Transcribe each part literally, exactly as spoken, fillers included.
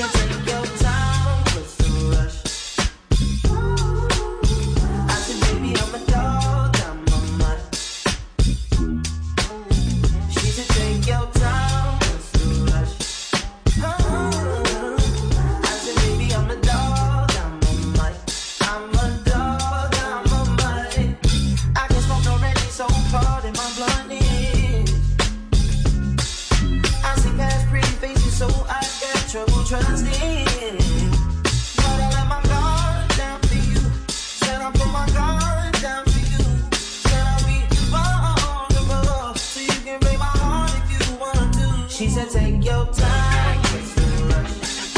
said take your time, what's the rush? I said baby I'm a dog, I'm a mutt. She said take your time, what's the rush? I said baby I'm a dog, I'm a mutt. I'm a dog, I'm a mutt. I can smoke already, so pardon my bluntness. I see past pretty faces, so I got trouble trusting. But I let my guard down for you. Said I put my guard down for you. Said I'll be vulnerable, so you can break my heart if you want to. She said take your time, it's a rush.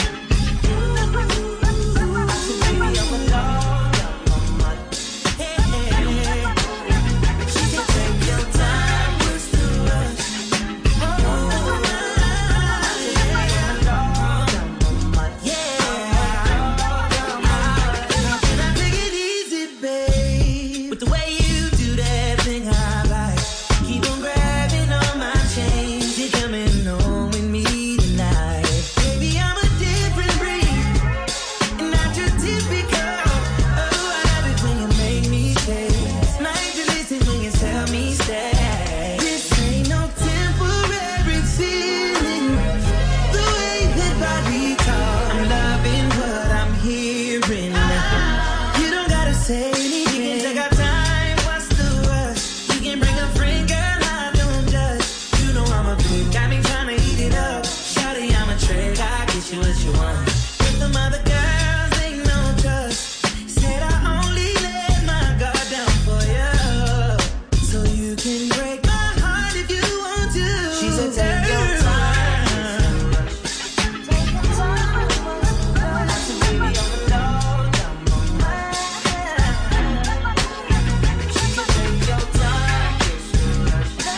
I said baby I'm a dog, I'm a mutt. Hey, hey, hey. She said take your time, what's the rush? Oh, I said baby I'm a dog, I'm a mutt. Can I take it easy, babe? With the way you do that thing I like. Keep on grabbing on my chains. You're coming home with me tonight. Baby, I'm a different breed, and not your typical. Oh, I love it when you make me stay. Like to listen when you tell me stay. This ain't no temporary feeling. The way that body talk, I'm loving what I'm hearing. You don't gotta say anything. You can take our time, what's the rush? You can bring a friend, girl, I don't judge. You know I'm a pig, got me trying to eat it up. Shawty, I'm a trick, I get you what you want. With them other girls, they no trust. Said I only let my guard down for you, so you can break my heart if you want to. She said take your time. I said baby I'm a dog, I'm a mutt. She said take your time, it's a rush. I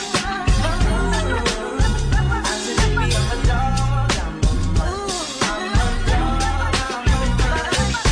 said baby I'm a dog, I'm a mutt. I'm a dog, I'm a mutt.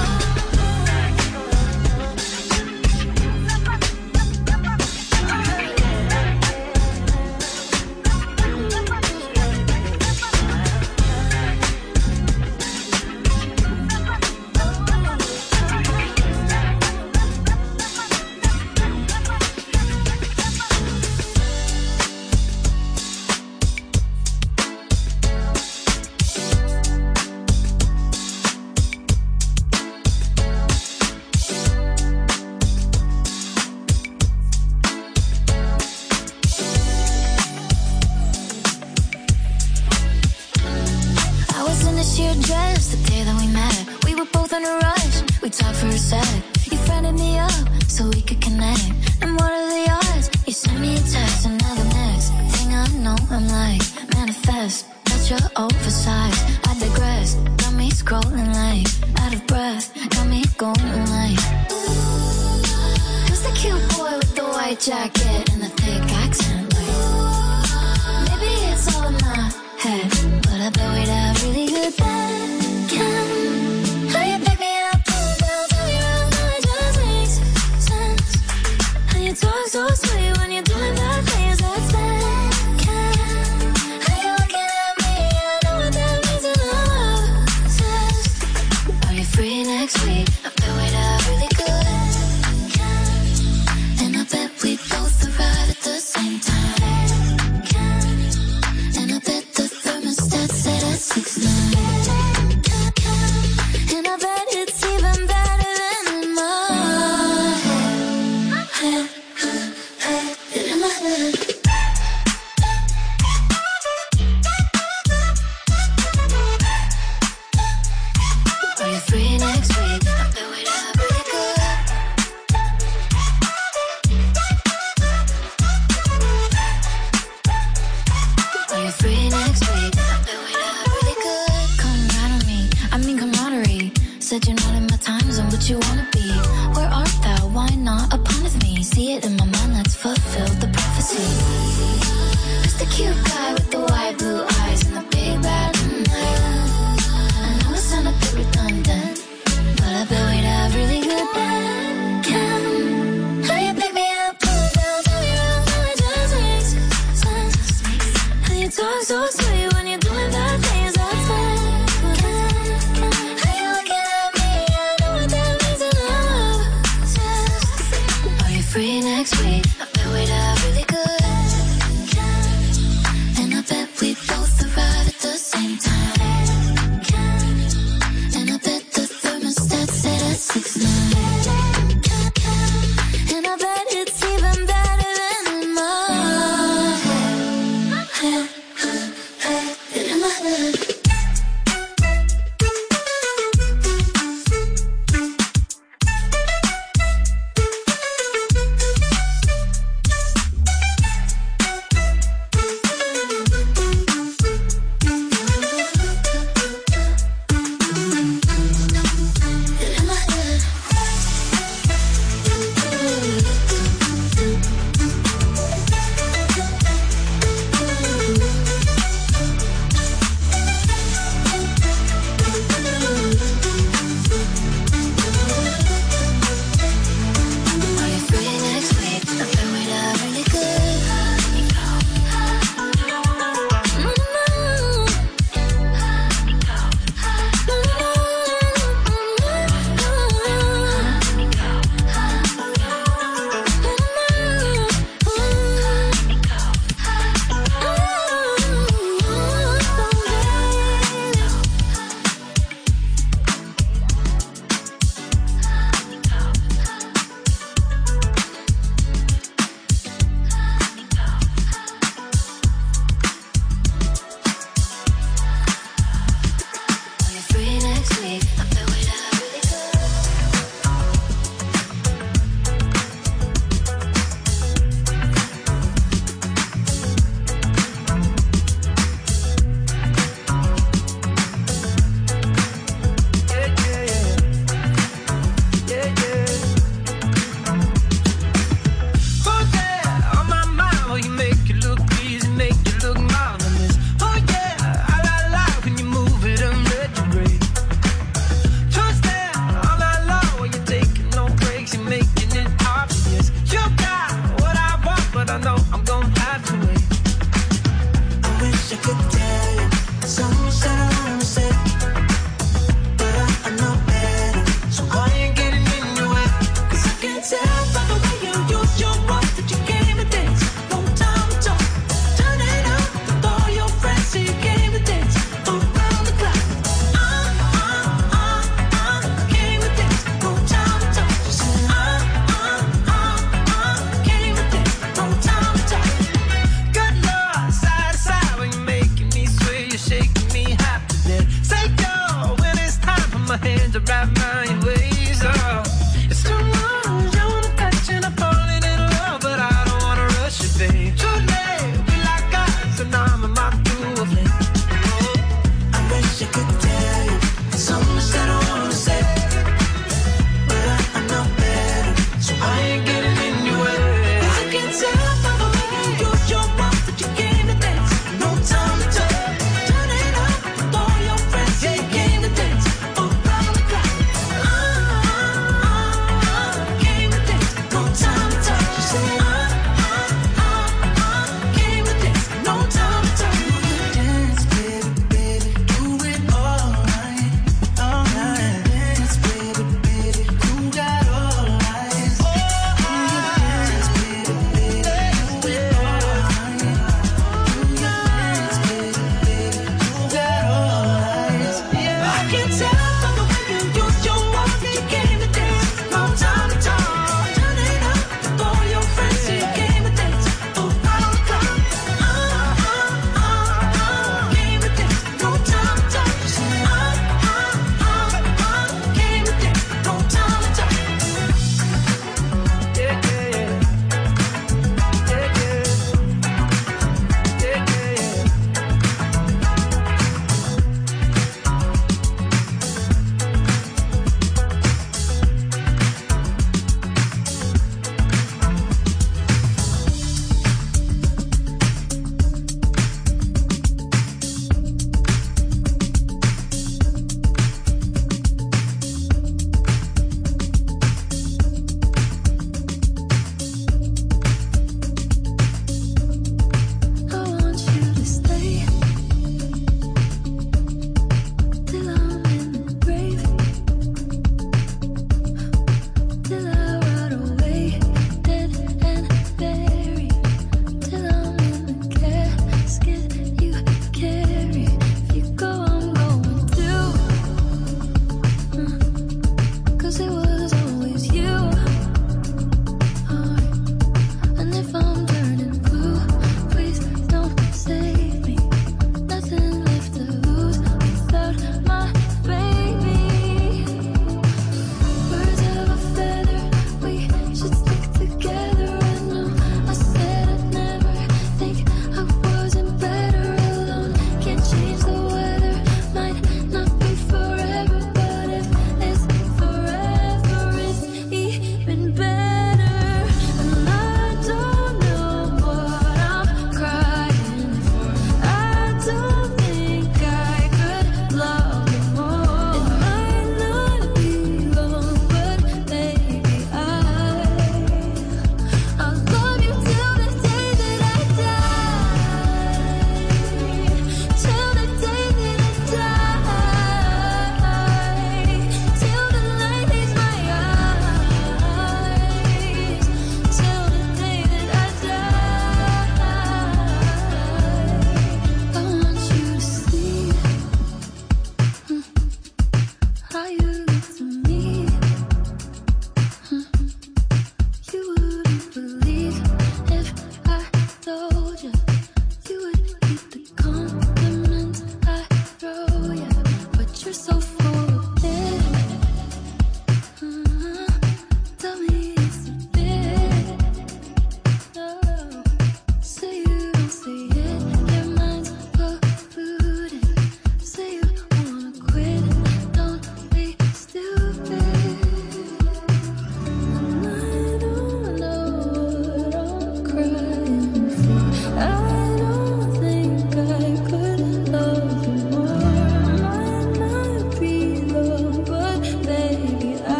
I was in a sheer dress the day that we met. We were both in a rush. We talked for a sec. You friended me up so we could connect. And what are the odds? You sent me a text, and now the next thing I know, I'm like, manifest. Not your oversized. I digress. Got me scrolling like out of breath. Got me going like, who's the cute boy with the white jacket and the thick accent? Like, maybe it's all in my head, but I bet we'd have really good then. How you pick me up, pull down, tell me around, how it just makes sense. How you talk so sweet when you're doing that things that's then. How you looking at me, I know what that means in love says. Are you free next week? I bet we'd have really good. And I bet we both arrive at the same time. And I bet the thermostat set at six nine. And I bet it's even better than in my head. In my head. Are you free next week? I bet we'd have really good. Are you free next week? I bet we'd have really good. Come right on me, I mean camaraderie. Said you're not in my time zone, but you wanna be. Where art thou? Why not a part of me? See it in my mind, let's fulfill the prophecy. Who's the cute guy with the white blue eyes and the big bad night? I know it sound a bit redundant, but I bet we'd have really good then. How you pick me up, pull down, tell me around, how it just makes sense. How you talk so sweet when you're doing that things that's then. to wrap my ways. Oh, it's too long, you wanna touch and I'm falling in love, but I don't wanna rush it, babe. Too late, we like us, and I'm a moth to a flame. I wish I could tell you so much that I wanna say, but I, I know better, so I ain't getting in your way. 'Cause I can tell by the way you use your mouth that you came to dance. No time to talk, turn it up with all your friends. Yeah, you came to dance around the clock.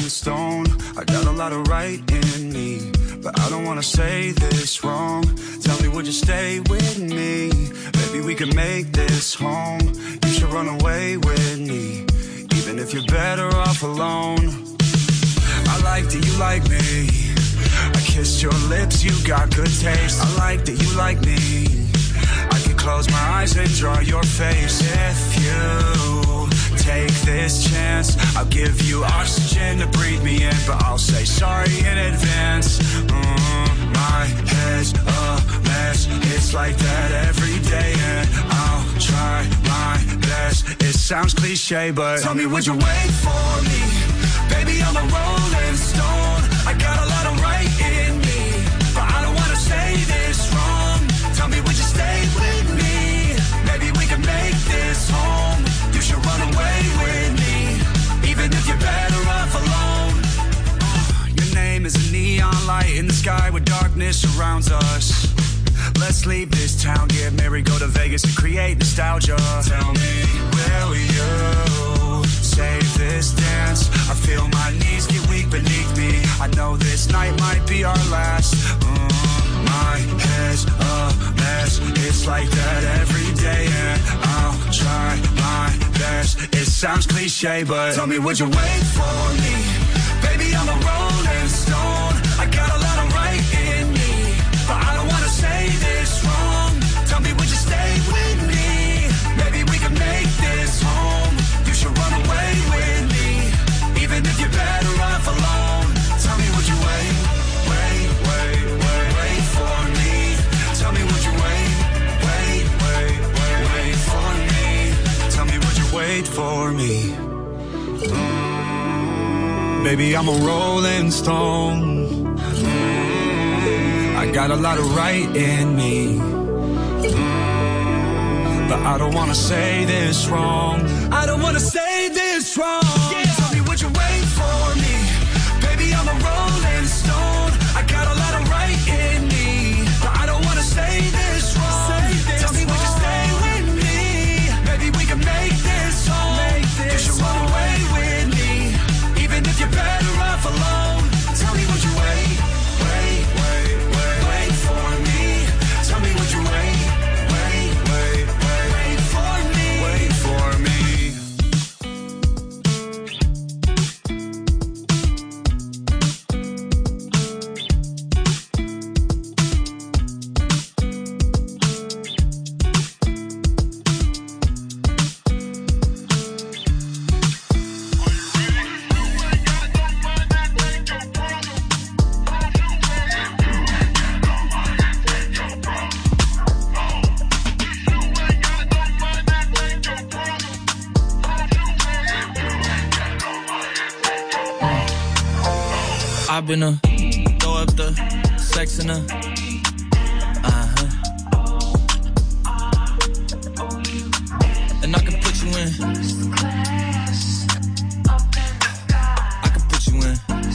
stone. I got a lot of right in me, but I don't wanna say this wrong. Tell me, would you stay with me? Maybe we could make this home. You should run away with me, even if you're better off alone. I like that you like me. I kissed your lips, you got good taste. I like that you like me. I could close my eyes and draw your face. If you take this chance, I'll give you oxygen to breathe me in, but I'll say sorry in advance. Mm, my head's a mess. It's like that every day, and I'll try my best. It sounds cliche, but tell me, would you wait for me? Baby, I'm a rolling stone. I got a lot of right in me, but I don't wanna say this wrong. Tell me, would you stay with me? Maybe we can make this home. You should run away with me, even if you're better off alone. Your name is a neon light in the sky where darkness surrounds us. Let's leave this town, get married, go to Vegas and create nostalgia. Tell me, will you save this dance? I feel my knees get weak beneath me. I know this night might be our last. Mm, my head's a mess. It's like that every day, and I'll try my best. It sounds cliche, but tell me, would you wait for me? Baby, I'm a rolling stone. I got a lot of right in me, but I don't wanna say this wrong. Tell me, would you stay with me? Maybe we can make this home. You should run away with me, even if you're better off alone. Tell me, would you wait, wait, wait, wait, wait for me? Tell me, would you wait, wait, wait, wait, wait for me? Tell me, would you wait for me? Mm, baby, I'm a rolling stone. Mm, I got a lot of right in me, mm, but I don't wanna say this wrong. I don't wanna say this wrong. Yeah. Tell me, would you wait for me? Baby, I'm a rolling stone. I got a lot of right in me, but I don't wanna say this wrong. Say this Tell me, wrong. Would you stay with me? Maybe we can make this home. Make this you should run away with me, even if you're better off alone. Tell me, would you wait, wait, wait, wait, wait for me? Tell me, would you wait, wait, wait, wait, wait for me? Wait for me. I've been a throw up the sex in a uh-huh. And I can put you in. I can put you in.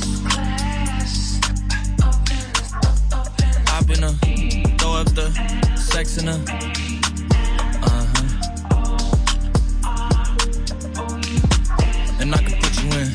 I've been a throw up the sex in a uh-huh. And I can put you in.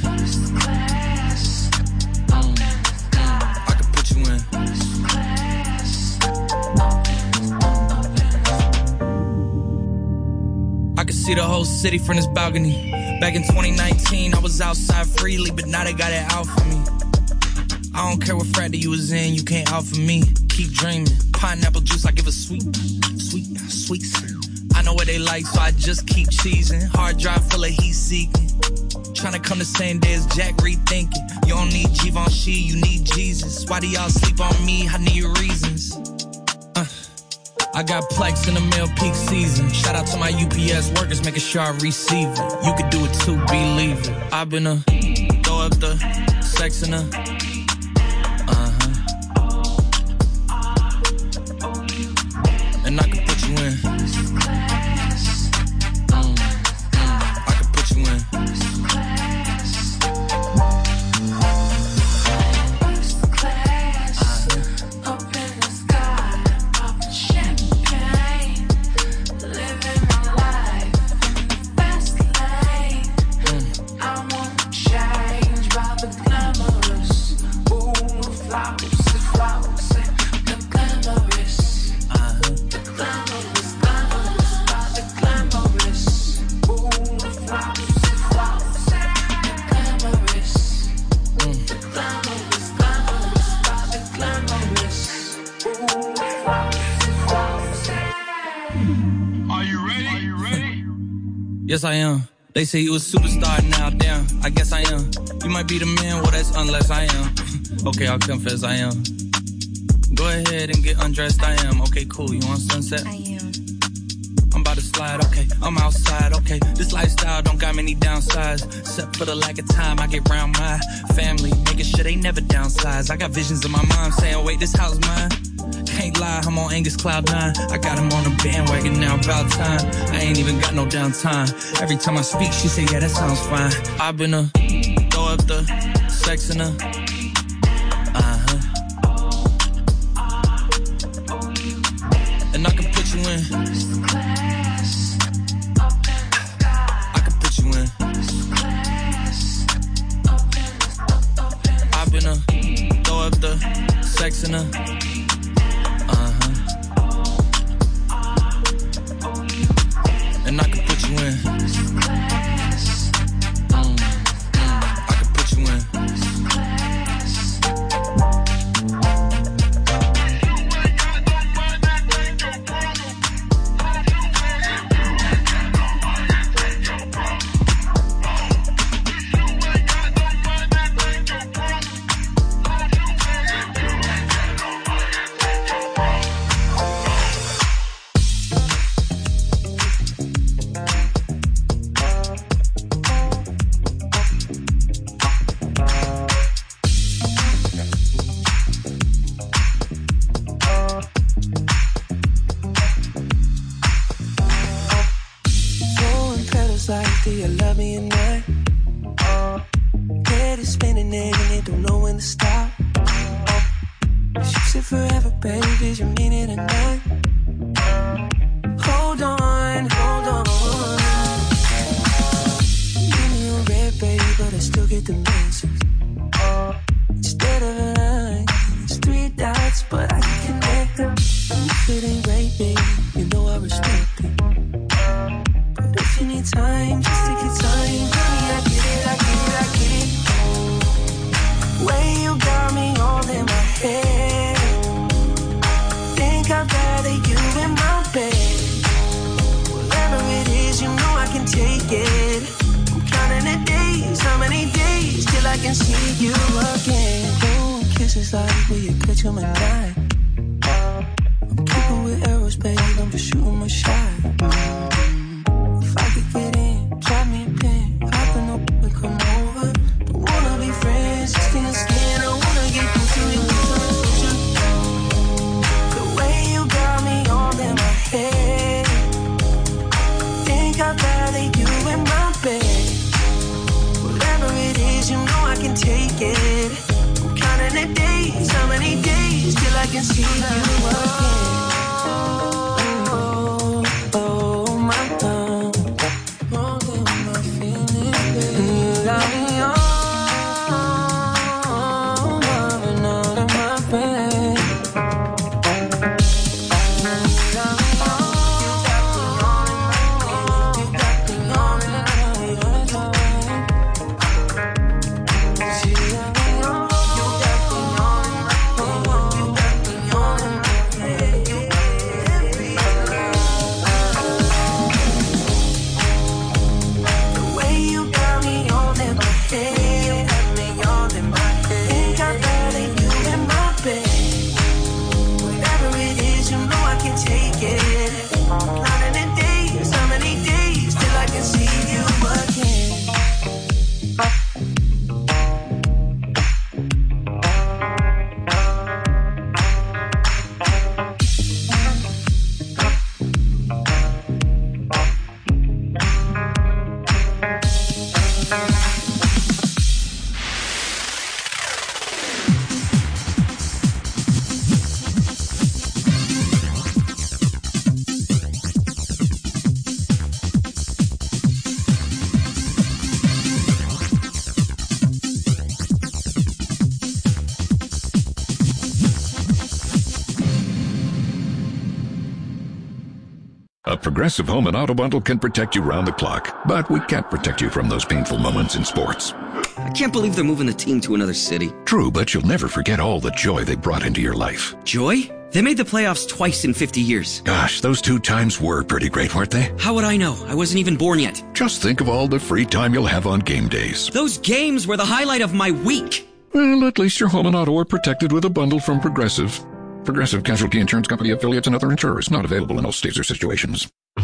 See the whole city from this balcony. Back in twenty nineteen, I was outside freely, but now they got it out for me. I don't care what frat you was in, you can't out for me. Keep dreaming. Pineapple juice, I give a sweet, sweet, sweet. I know what they like, so I just keep cheesing. Hard drive full of heat seeking. Tryna come the same day as Jack rethinking. You don't need Givenchy, you need Jesus. Why do y'all sleep on me? I need reasons. Uh. I got Plex in the mail peak season. Shout out to my U P S workers, making sure I receive it. You could do it too, believe it. I've been a throw up the sex in a uh-huh. And I can put you in. Mm, mm, I can put you in. The Yes, I am. They say you a superstar now, damn, I guess I am. You might be the man, well, that's unless I am. Okay, I'll confess I am. Go ahead and get undressed, I am. Okay, cool, you want sunset? I am. I'm about to slide, okay, I'm outside, okay. This lifestyle don't got many downsides, except for the lack of time I get round my family, making sure they never downsize. I got visions in my mind saying, wait, this house mine? Can't lie, I'm on Angus Cloud nine. I got him on the bandwagon now, about time. I ain't even got no downtime. Every time I speak, she say, yeah, that sounds fine. I've been a throw up the sex in her. Uh-huh. And I can put you in. I can put you in. I've been a throw up the sex in her. Uh-huh. And I can put you in. Mm, mm, I can put you in. Progressive Home and Auto Bundle can protect you round the clock, but we can't protect you from those painful moments in sports. I can't believe they're moving the team to another city. True, but you'll never forget all the joy they brought into your life. Joy? They made the playoffs twice in fifty years. Gosh, those two times were pretty great, weren't they? How would I know? I wasn't even born yet. Just think of all the free time you'll have on game days. Those games were the highlight of my week. Well, at least your home and auto are protected with a bundle from Progressive. Progressive Casualty Insurance Company affiliates and other insurers. Not available in all states or situations.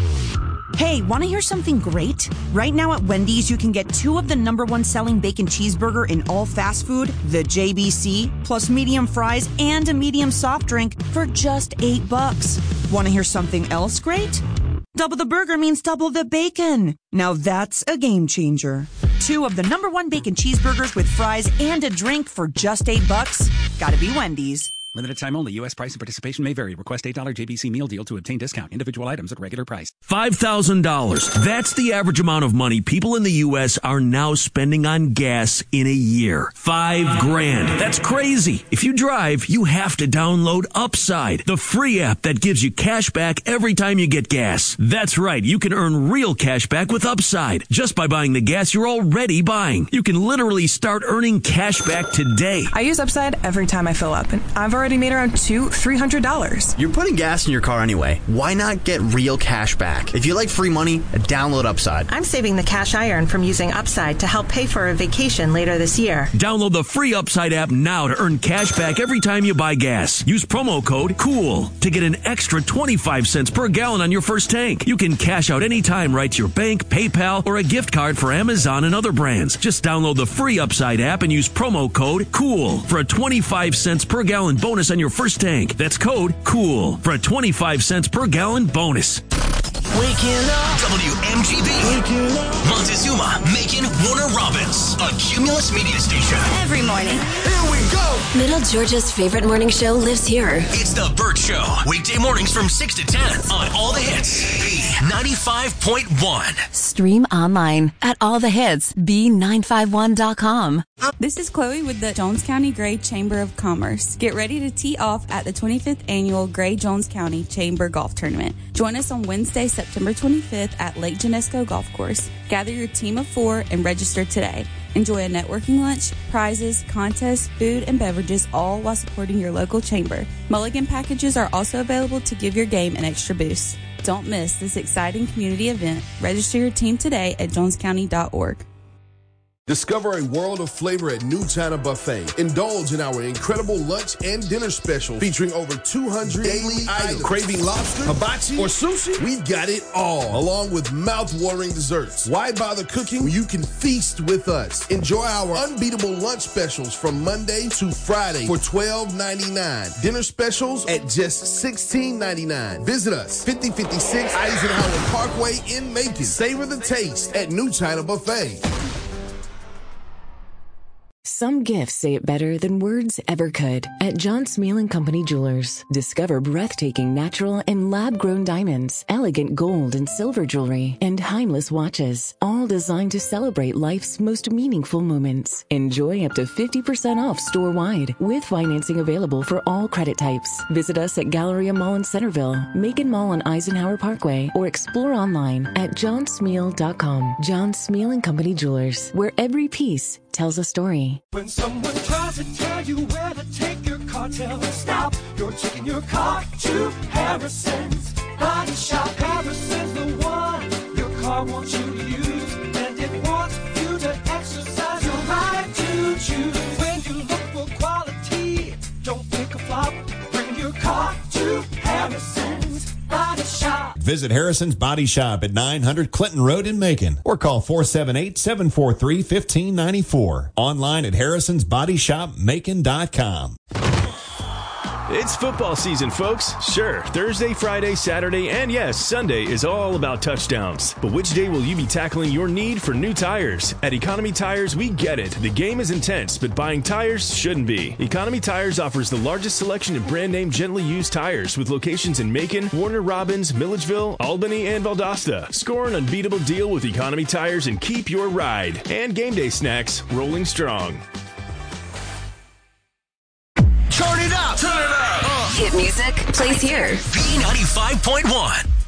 Hey, want to hear something great? Right now at Wendy's, you can get two of the number one selling bacon cheeseburger in all fast food, the J B C, plus medium fries and a medium soft drink for just eight bucks. Want to hear something else great? Double the burger means double the bacon. Now that's a game changer. Two of the number one bacon cheeseburgers with fries and a drink for just eight bucks. Gotta be Wendy's. Limited time only. U S price and participation may vary. Request eight dollars J B C meal deal to obtain discount. Individual items at regular price. five thousand dollars. That's the average amount of money people in the U S are now spending on gas in a year. Five grand. That's crazy. If you drive, you have to download Upside, the free app that gives you cash back every time you get gas. That's right. You can earn real cash back with Upside just by buying the gas you're already buying. You can literally start earning cash back today. I use Upside every time I fill up, and I've already made around two, three hundred dollars. You're putting gas in your car anyway. Why not get real cash back? If you like free money, download Upside. I'm saving the cash I earn from using Upside to help pay for a vacation later this year. Download the free Upside app now to earn cash back every time you buy gas. Use promo code COOL to get an extra twenty-five cents per gallon on your first tank. You can cash out anytime right to your bank, PayPal, or a gift card for Amazon and other brands. Just download the free Upside app and use promo code COOL for a twenty-five cents per gallon bonus on your first tank. That's code COOL for a twenty-five cents per gallon bonus. Waking up. W M G B. Waking up. Montezuma, Macon, Warner Robins. A Cumulus media station. Every morning. Here we go. Middle Georgia's favorite morning show lives here. It's The Burt Show. Weekday mornings from six to ten on All the Hits. B ninety-five point one. Stream online at all the hits b nine five one dot com. This is Chloe with the Jones County Gray Chamber of Commerce. Get ready to tee off at the twenty-fifth Annual Gray Jones County Chamber Golf Tournament. Join us on Wednesday, September twenty-fifth at Lake Genesco Golf Course. Gather your team of four and register today. Enjoy a networking lunch, prizes, contests, food, and beverages, all while supporting your local chamber. Mulligan packages are also available to give your game an extra boost. Don't miss this exciting community event. Register your team today at jones county dot org. Discover a world of flavor at New China Buffet. Indulge in our incredible lunch and dinner special featuring over two hundred daily items. Craving lobster, hibachi, or sushi? We've got it all, along with mouth-watering desserts. Why bother cooking when you can feast with us? Enjoy our unbeatable lunch specials from Monday to Friday for twelve ninety-nine. Dinner specials at just sixteen ninety-nine. Visit us, fifty fifty-six Eisenhower Parkway in Macon. Savor the taste at New China Buffet. Some gifts say it better than words ever could. At John Smeal and Company Jewelers, discover breathtaking natural and lab-grown diamonds, elegant gold and silver jewelry, and timeless watches, all designed to celebrate life's most meaningful moments. Enjoy up to fifty percent off store-wide, with financing available for all credit types. Visit us at Galleria Mall in Centerville, Macon Mall on Eisenhower Parkway, or explore online at john smeal dot com. John Smeal and Company Jewelers, where every piece tells a story. When someone tries to tell you where to take your car, tell them stop. You're taking your car to Harrison's Body Shop. Harrison's the one your car wants you to use, and it wants you to exercise your right to choose. When you look for quality, don't pick a flop. Bring your car to Harrison's Body Shop. Visit Harrison's Body Shop at nine hundred Clinton Road in Macon, or call four seven eight, seven four three, one five nine four. Online at harrisons body shop macon dot com. It's football season, folks. Sure, Thursday, Friday, Saturday, and yes, Sunday is all about touchdowns. But which day will you be tackling your need for new tires? At Economy Tires, we get it. The game is intense, but buying tires shouldn't be. Economy Tires offers the largest selection of brand name gently used tires with locations in Macon, Warner Robins, Milledgeville, Albany, and Valdosta. Score an unbeatable deal with Economy Tires and keep your ride. And game day snacks rolling strong. Turn it up. Turn it up. Hit music plays here. B ninety-five point one.